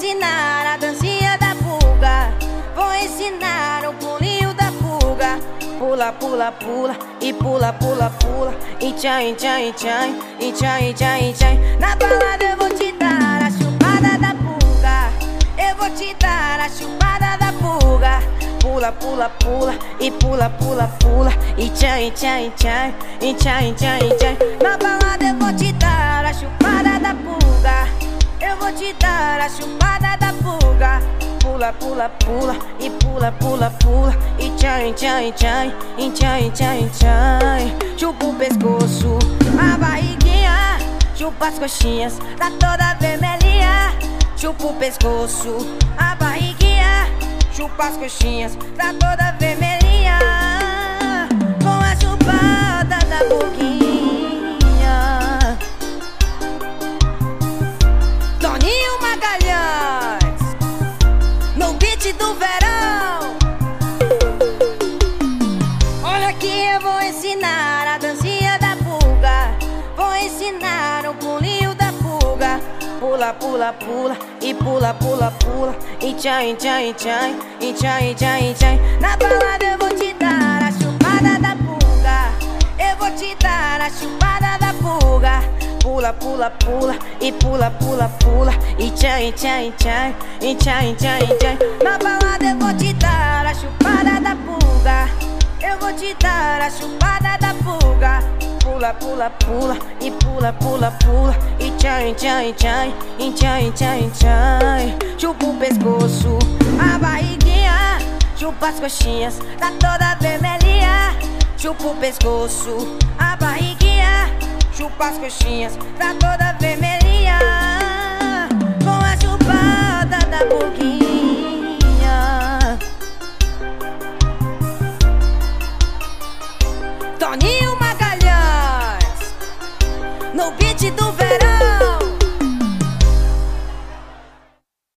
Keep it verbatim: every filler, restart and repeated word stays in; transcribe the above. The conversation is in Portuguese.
ensinar a dancinha da pulga. Vou ensinar o pulinho da pulga. Pula, pula, pula, e pula, pula, pula. E tchan, tchan, tchan, e tchan, tchan, tchan. Na balada eu vou te dar a chupada da pulga. Eu vou te dar a chupada da pulga. Pula, pula, pula, e pula, pula, pula. E tchan, tchan, tchan, e tchan, tchan, tchan. Na balada eu vou te dar a chupada da pulga. Eu vou te dar a chupada da pulga. Pula, pula, pula, e pula, pula, pula. E tchan, tchan, tchan, e tchan, tchan, tchan. Chupa o pescoço, a barriguinha. Chupa as coxinhas, tá toda vermelhinha. Chupa o pescoço, a barriguinha. Chupa as coxinhas, tá toda vermelhinha. Com a chupada da boquinha. Toninho Magalhães, no beat do verão. Olha que eu vou ensinar a dancinha da pulga. Vou ensinar o pulinho da pulga. Pula, pula, pula, e pula, pula, pula. E tchan, tchan, tchan, e tchan, tchan, tchan. Na balada eu vou te dar a chupada da pulga. Eu vou te dar a chupada da pulga. Pula, pula, pula, e pula, pula, pula. E tchan, tchan, tchan, e tchan, tchan, tchan. Na balada eu vou te dar a chupada da pulga. Eu vou te dar a chupada da pulga. Pula, pula, pula, e pula, pula, pula. E tchan, tchan, tchan, e tchan, tchan, tchan. Chupa o pescoço, a barriguinha. Chupa as coxinhas, tá toda vermelhinha. Chupa o pescoço, a barriguinha. Chupa as coxinhas, tá toda vermelhinha. Com a chupada da boquinha. Toninho Magalhães, no beat do verão.